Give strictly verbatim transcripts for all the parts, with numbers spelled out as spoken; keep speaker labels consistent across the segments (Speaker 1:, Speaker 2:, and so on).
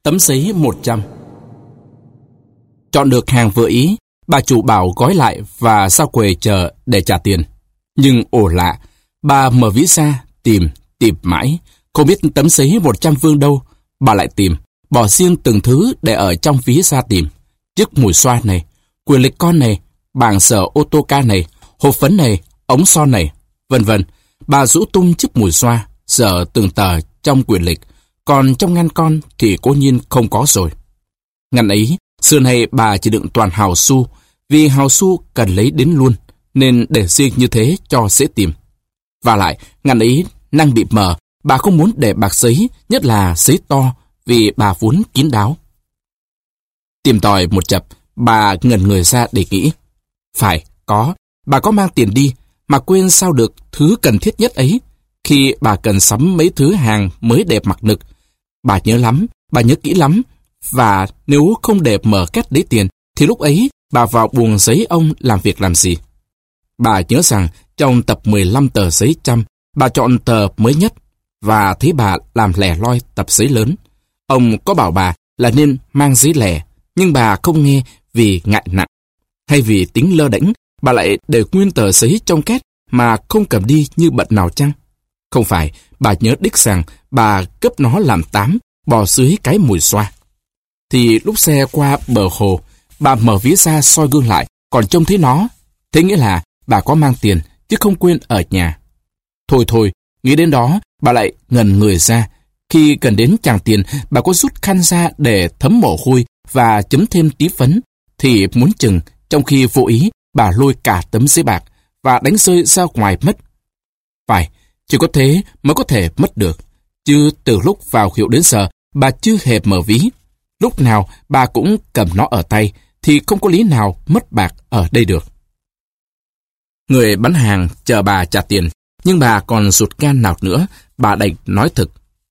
Speaker 1: Tấm giấy một trăm. Chọn được hàng vừa ý, bà chủ bảo gói lại và ra quầy chờ để trả tiền. Nhưng ồ lạ, bà mở ví ra, tìm, tìm mãi, không biết tấm giấy một trăm vương đâu. Bà lại tìm, bỏ riêng từng thứ để ở trong ví ra tìm. Chiếc mùi xoa này, quyền lịch con này, bảng sở ô tô ca này, hộp phấn này, ống son này, vân vân. Bà rũ tung chiếc mùi xoa, dở từng tờ trong quyền lịch, còn trong ngăn con thì cố nhiên không có rồi. Ngăn ấy, xưa nay bà chỉ đựng toàn hào xu, vì hào xu cần lấy đến luôn, nên để riêng như thế cho dễ tìm. Và lại, ngăn ấy năng bị mờ, bà không muốn để bạc giấy, nhất là giấy to, vì bà vốn kín đáo. Tìm tòi một chập, bà ngẩn người ra để nghĩ. Phải, có, bà có mang tiền đi, mà quên sao được thứ cần thiết nhất ấy, khi bà cần sắm mấy thứ hàng mới đẹp mặc nực. Bà nhớ lắm, bà nhớ kỹ lắm, và nếu không để mở két lấy tiền, thì lúc ấy bà vào buồng giấy ông làm việc làm gì? Bà nhớ rằng trong tập mười lăm tờ giấy trăm, bà chọn tờ mới nhất, và thấy bà làm lẻ loi tập giấy lớn. Ông có bảo bà là nên mang giấy lẻ, nhưng bà không nghe vì ngại nặng. Hay vì tính lơ đễnh, bà lại để nguyên tờ giấy trong két mà không cầm đi như bận nào chăng? Không phải, bà nhớ đích rằng bà cấp nó làm tám, bò dưới cái mùi xoa. Thì lúc xe qua bờ hồ, bà mở ví ra soi gương lại, còn trông thấy nó. Thế nghĩa là bà có mang tiền, chứ không quên ở nhà. Thôi thôi, nghĩ đến đó, bà lại ngần người ra. Khi cần đến chàng tiền, bà có rút khăn ra để thấm mồ hôi và chấm thêm tí phấn, thì muốn chừng, trong khi vô ý, bà lôi cả tấm giấy bạc và đánh rơi ra ngoài mất. Phải, chỉ có thế mới có thể mất được. Chứ từ lúc vào hiệu đến giờ, bà chưa hề mở ví. Lúc nào bà cũng cầm nó ở tay, thì không có lý nào mất bạc ở đây được. Người bán hàng chờ bà trả tiền, nhưng bà còn sụt gan nào nữa, bà đành nói thực.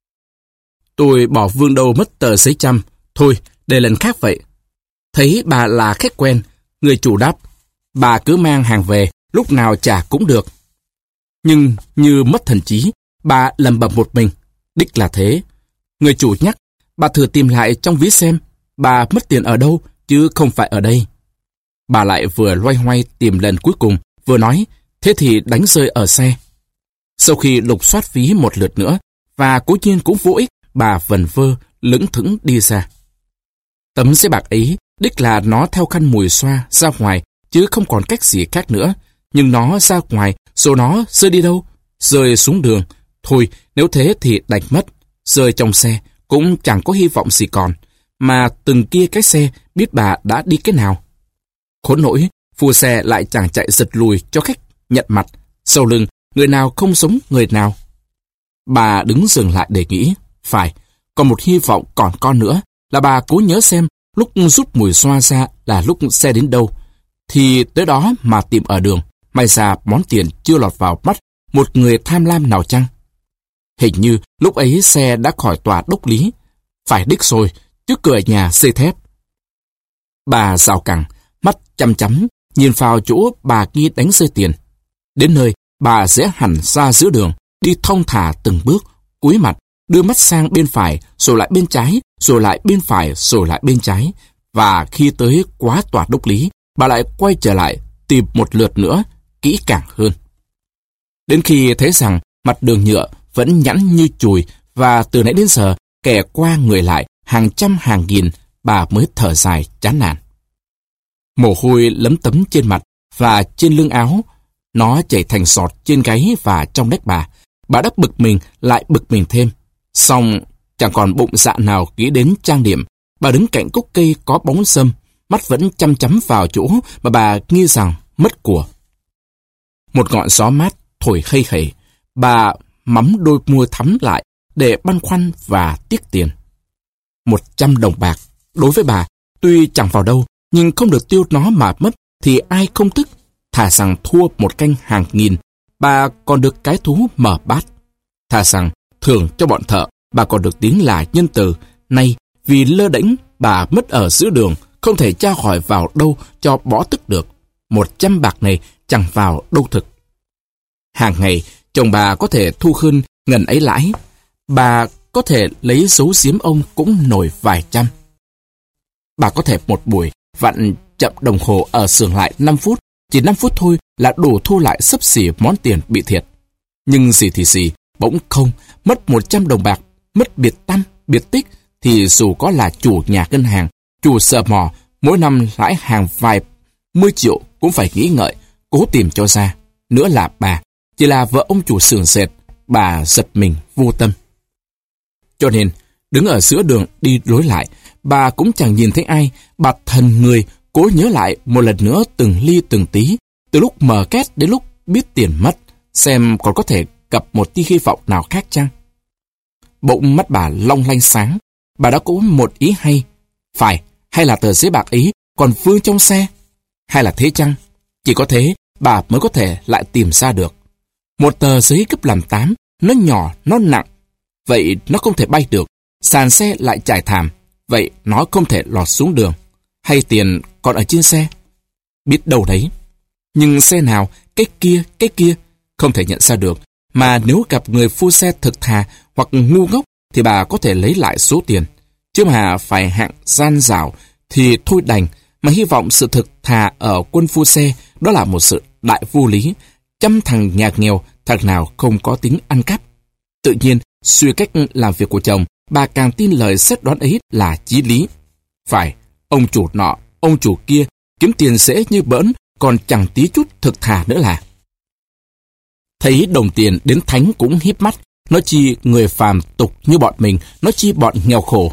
Speaker 1: Tôi bỏ vương đâu mất tờ giấy trăm, thôi, để lần khác vậy. Thấy bà là khách quen, người chủ đáp, bà cứ mang hàng về, lúc nào trả cũng được. Nhưng như mất thần trí, bà lẩm bẩm một mình, đích là thế. Người chủ nhắc, bà thử tìm lại trong ví xem, bà mất tiền ở đâu, chứ không phải ở đây. Bà lại vừa loay hoay tìm lần cuối cùng, vừa nói, thế thì đánh rơi ở xe. Sau khi lục soát ví một lượt nữa, và cố nhiên cũng vô ích, bà vần vơ, lững thững đi ra. Tấm giấy bạc ấy, đích là nó theo khăn mùi xoa ra ngoài, chứ không còn cách gì khác nữa. Nhưng nó ra ngoài, rồi nó rơi đi đâu? Rơi xuống đường. Thôi, nếu thế thì đành mất. Rơi trong xe, cũng chẳng có hy vọng gì còn. Mà từng kia cái xe, biết bà đã đi cái nào. Khốn nỗi, phu xe lại chẳng chạy giật lùi cho khách nhận mặt. Sau lưng, người nào không sống người nào. Bà đứng dừng lại để nghĩ. Phải, còn một hy vọng còn con nữa, là bà cố nhớ xem lúc rút mùi xoa ra là lúc xe đến đâu. Thì tới đó mà tìm ở đường, may ra món tiền chưa lọt vào mắt một người tham lam nào chăng? Hình như lúc ấy xe đã khỏi tòa đốc lý. Phải đích rồi, trước cửa nhà xây thép. Bà rào cẳng, mắt chăm chăm, nhìn vào chỗ bà kia đánh rơi tiền. Đến nơi, bà rẽ hẳn ra giữa đường, đi thong thả từng bước, cúi mặt, đưa mắt sang bên phải, rồi lại bên trái, rồi lại bên phải, rồi lại bên trái. Và khi tới quá tòa đốc lý, bà lại quay trở lại, tìm một lượt nữa, kỹ càng hơn. Đến khi thấy rằng mặt đường nhựa vẫn nhẵn như chùi, và từ nãy đến giờ, kẻ qua người lại, hàng trăm hàng nghìn, bà mới thở dài chán nản. Mồ hôi lấm tấm trên mặt và trên lưng áo, nó chảy thành giọt trên gáy và trong nách bà. Bà đã bực mình lại bực mình thêm. Xong chẳng còn bụng dạ nào nghĩ đến trang điểm. Bà đứng cạnh gốc cây có bóng râm, mắt vẫn chăm chăm vào chỗ mà bà nghi rằng mất của. Một ngọn gió mát thổi hây hẩy, bà mắm đôi môi thắm lại để băn khoăn và tiếc tiền. Một trăm đồng bạc, đối với bà, tuy chẳng vào đâu, nhưng không được tiêu nó mà mất thì ai không tức. Thà rằng thua một canh hàng nghìn, bà còn được cái thú mở bát. Thà rằng thưởng cho bọn thợ, bà còn được tiếng là nhân từ. Nay, vì lơ đễnh, bà mất ở giữa đường, không thể tra hỏi vào đâu cho bỏ tức được. Một trăm bạc này chẳng vào đâu thực. Hàng ngày, chồng bà có thể thu hơn ngần ấy lãi. Bà có thể lấy giấu giếm ông cũng nổi vài trăm. Bà có thể một buổi vặn chậm đồng hồ ở xưởng lại năm phút, chỉ năm phút thôi là đủ thu lại xấp xỉ món tiền bị thiệt. Nhưng gì thì gì, bỗng không, mất một trăm đồng bạc, mất biệt tăm, biệt tích, thì dù có là chủ nhà ngân hàng, chủ sợ mò, mỗi năm lãi hàng vài mươi triệu cũng phải nghĩ ngợi, cố tìm cho ra. Nữa là bà, chỉ là vợ ông chủ xưởng dệt, bà giật mình vô tâm. Cho nên, đứng ở giữa đường đi lối lại, bà cũng chẳng nhìn thấy ai, bà thần người cố nhớ lại một lần nữa từng ly từng tí, từ lúc mở két đến lúc biết tiền mất, xem còn có thể gặp một tia hy vọng nào khác chăng. Bỗng mắt bà long lanh sáng, bà đã có một ý hay. Phải, hay là tờ giấy bạc ấy còn vương trong xe? Hay là thế chăng? Chỉ có thế, bà mới có thể lại tìm ra được. Một tờ giấy cấp làm tám, nó nhỏ, nó nặng, vậy nó không thể bay được. Sàn xe lại trải thảm, vậy nó không thể lọt xuống đường. Hay tiền còn ở trên xe? Biết đâu đấy. Nhưng xe nào, cái kia, cái kia, không thể nhận ra được. Mà nếu gặp người phu xe thực thà hoặc ngu ngốc thì bà có thể lấy lại số tiền. Chứ mà phải hạng gian dảo thì thôi đành, mà hy vọng sự thực thà ở quân phu xe đó là một sự đại vô lý. Trăm thằng nhà nghèo, thằng nào không có tính ăn cắp. Tự nhiên, suy cách làm việc của chồng, bà càng tin lời xét đoán ấy là chí lý. Phải, ông chủ nọ, ông chủ kia kiếm tiền dễ như bỡn, còn chẳng tí chút thực thà nữa là. Thấy đồng tiền đến thánh cũng híp mắt, nó chi người phàm tục như bọn mình, nó chi bọn nghèo khổ.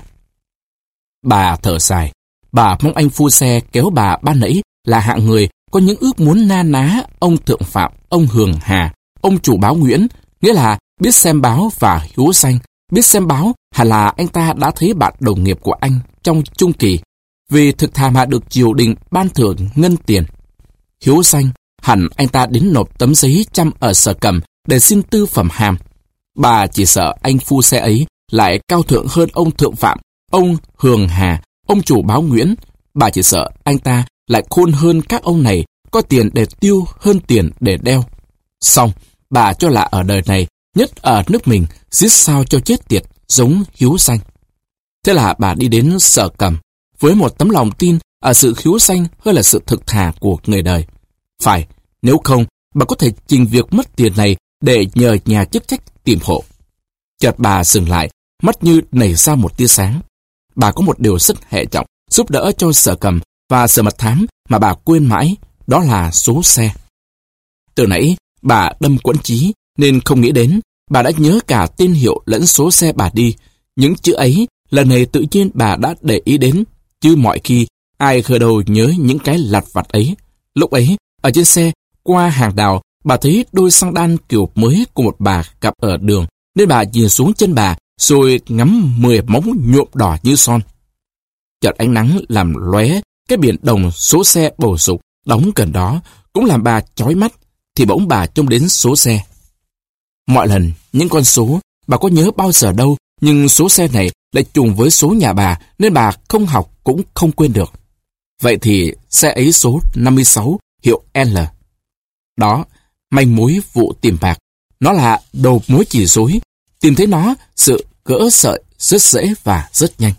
Speaker 1: Bà thở dài, bà mong anh phu xe kéo bà ban nãy là hạng người có những ước muốn na ná ông Thượng Phạm, ông Hường Hà, ông chủ báo Nguyễn, nghĩa là biết xem báo và hiếu xanh. Biết xem báo hẳn là anh ta đã thấy bạn đồng nghiệp của anh trong trung kỳ, vì thực thà mà được triều đình ban thưởng ngân tiền. Hiếu xanh hẳn anh ta đến nộp tấm giấy chăm ở Sở Cẩm để xin tư phẩm hàm. Bà chỉ sợ anh phu xe ấy lại cao thượng hơn ông Thượng Phạm, ông Hường Hà, ông chủ báo Nguyễn. Bà chỉ sợ anh ta lại khôn hơn các ông này, có tiền để tiêu hơn tiền để đeo. Xong, bà cho là ở đời này, nhất ở nước mình, giết sao cho chết tiệt, giống hiếu xanh. Thế là bà đi đến Sở Cẩm, với một tấm lòng tin ở sự hiếu xanh hơn là sự thực thà của người đời. Phải, nếu không, bà có thể trình việc mất tiền này để nhờ nhà chức trách tìm hộ. Chợt bà dừng lại, mắt như nảy ra một tia sáng. Bà có một điều rất hệ trọng, giúp đỡ cho Sở Cẩm và Sở Mật Thám mà bà quên mãi, đó là số xe. Từ nãy, bà đâm quẫn trí, nên không nghĩ đến. Bà đã nhớ cả tên hiệu lẫn số xe bà đi. Những chữ ấy, lần này tự nhiên bà đã để ý đến, chứ mọi khi ai khờ đầu nhớ những cái lặt vặt ấy. Lúc ấy, ở trên xe, qua hàng đào, bà thấy đôi xăng đan kiểu mới của một bà gặp ở đường, nên bà nhìn xuống chân bà, rồi ngắm mười móng nhuộm đỏ như son. Chợt ánh nắng làm lóe cái biển đồng số xe bầu sục đóng gần đó, cũng làm bà chói mắt, thì bỗng bà trông đến số xe. Mọi lần, những con số, bà có nhớ bao giờ đâu, nhưng số xe này lại trùng với số nhà bà, nên bà không học cũng không quên được. Vậy thì xe ấy số năm mươi sáu, hiệu L. Đó, manh mối vụ tìm bạc. Nó là đầu mối chỉ rối. Tìm thấy nó, sự gỡ sợi rất dễ và rất nhanh.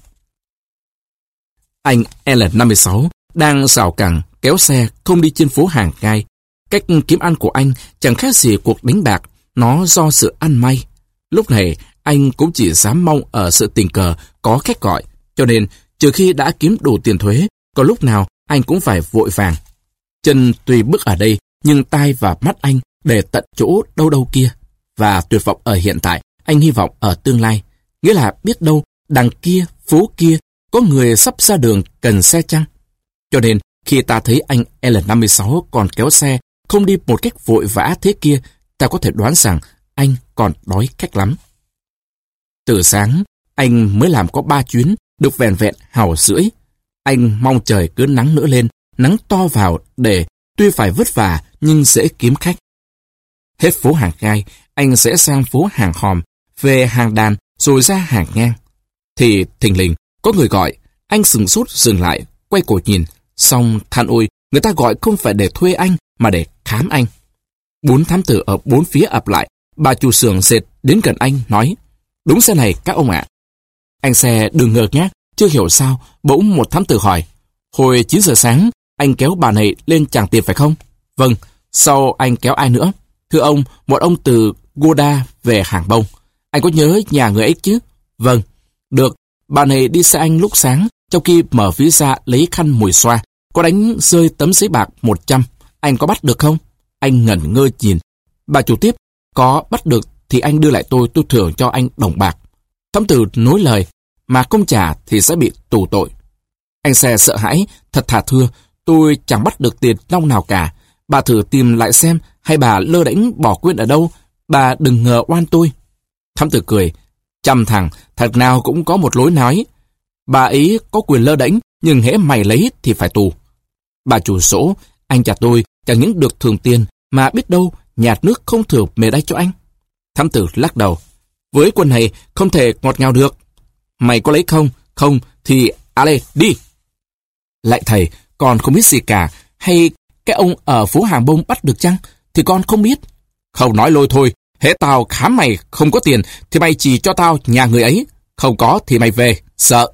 Speaker 1: Anh L năm mươi sáu đang rào cẳng kéo xe không đi trên phố hàng gai. Cách kiếm ăn của anh chẳng khác gì cuộc đánh bạc, nó do sự ăn may. Lúc này, anh cũng chỉ dám mong ở sự tình cờ có khách gọi, cho nên trừ khi đã kiếm đủ tiền thuế, còn lúc nào anh cũng phải vội vàng. Chân tuy bước ở đây, nhưng tai và mắt anh để tận chỗ đâu đâu kia. Và tuyệt vọng ở hiện tại, anh hy vọng ở tương lai. Nghĩa là biết đâu, đằng kia, phố kia, có người sắp ra đường cần xe chăng? Cho nên, khi ta thấy anh L năm mươi sáu còn kéo xe, không đi một cách vội vã thế kia, ta có thể đoán rằng anh còn đói khách lắm. Từ sáng, anh mới làm có ba chuyến, được vẹn vẹn hào rưỡi. Anh mong trời cứ nắng nữa lên, nắng to vào để tuy phải vất vả nhưng dễ kiếm khách. Hết phố hàng gai, anh sẽ sang phố hàng hòm, về hàng đàn rồi ra hàng ngang. Thì thình lình có người gọi, anh sừng sốt dừng lại, quay cổ nhìn, xong than ôi, người ta gọi không phải để thuê anh mà để khám anh. Bốn thám tử ở bốn phía ập lại, bà chủ xưởng dệt đến gần anh nói: Đúng xe này các ông ạ. Anh xe đừng ngơ ngác, chưa hiểu sao, bỗng một thám tử hỏi. Hồi chín giờ sáng, anh kéo bà này lên tràng tiền phải không? Vâng, sau anh kéo ai nữa? Thưa ông, một ông từ Goda về Hàng Bông. Anh có nhớ nhà người ấy chứ? Vâng, được, bà này đi xe anh lúc sáng, trong khi mở ví ra lấy khăn mùi xoa, có đánh rơi tấm giấy bạc một trăm. Anh có bắt được không? Anh ngẩn ngơ nhìn. Bà chủ tiếp, có bắt được thì anh đưa lại tôi, tôi thưởng cho anh đồng bạc. Thám tử nối lời, mà không trả thì sẽ bị tù tội. Anh xe sợ hãi, thật thà thưa, tôi chẳng bắt được tiền nong nào cả. Bà thử tìm lại xem, hay bà lơ đễnh bỏ quên ở đâu, bà đừng ngờ oan tôi. Thám tử cười, chăm thằng, thật nào cũng có một lối nói. Bà ấy có quyền lơ đễnh, nhưng hễ mày lấy thì phải tù. Bà chủ sổ, anh trả tôi chẳng những được thưởng tiền, mà biết đâu nhạt nước không thưởng mề đay cho anh. Thám tử lắc đầu, với quân này không thể ngọt ngào được. Mày có lấy không? Không thì ale đi. Lại thầy, con không biết gì cả, hay cái ông ở phố Hàng Bông bắt được chăng? Thì con không biết. Không nói lôi thôi, hễ tao khám mày không có tiền thì mày chỉ cho tao nhà người ấy, không có thì mày về, sợ.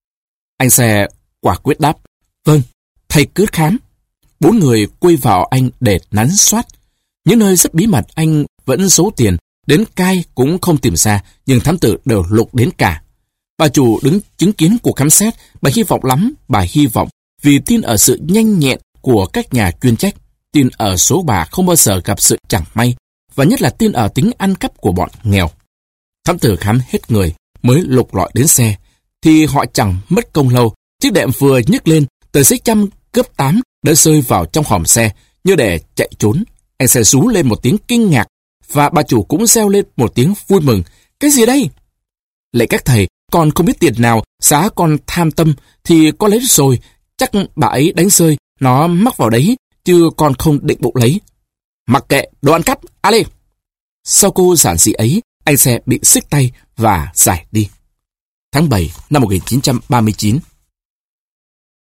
Speaker 1: Anh xe quả quyết đáp, vâng, thầy cứ khám. Bốn người quay vào anh để nắn soát. Những nơi rất bí mật anh vẫn giấu tiền, đến cai cũng không tìm ra, nhưng thám tử đều lục đến cả. Bà chủ đứng chứng kiến cuộc khám xét, bà hy vọng lắm, bà hy vọng vì tin ở sự nhanh nhẹn của các nhà chuyên trách, tin ở số bà không bao giờ gặp sự chẳng may, và nhất là tin ở tính ăn cắp của bọn nghèo. Thám tử khám hết người, mới lục lọi đến xe, thì họ chẳng mất công lâu. Chiếc đệm vừa nhấc lên, tờ giấy trăm cướp tám đã rơi vào trong hòm xe, như để chạy trốn. Anh xe rú lên một tiếng kinh ngạc, và bà chủ cũng reo lên một tiếng vui mừng. Cái gì đây? Lạy các thầy, con không biết tiền nào, giá con tham tâm thì con lấy rồi, chắc bà ấy đánh rơi, nó mắc vào đấy, chứ con không định bụng lấy. Mặc kệ, đồ ăn cắp, ale. Sau cô giản dị ấy, anh xe bị xích tay và giải đi. Tháng bảy năm một nghìn chín trăm ba mươi chín.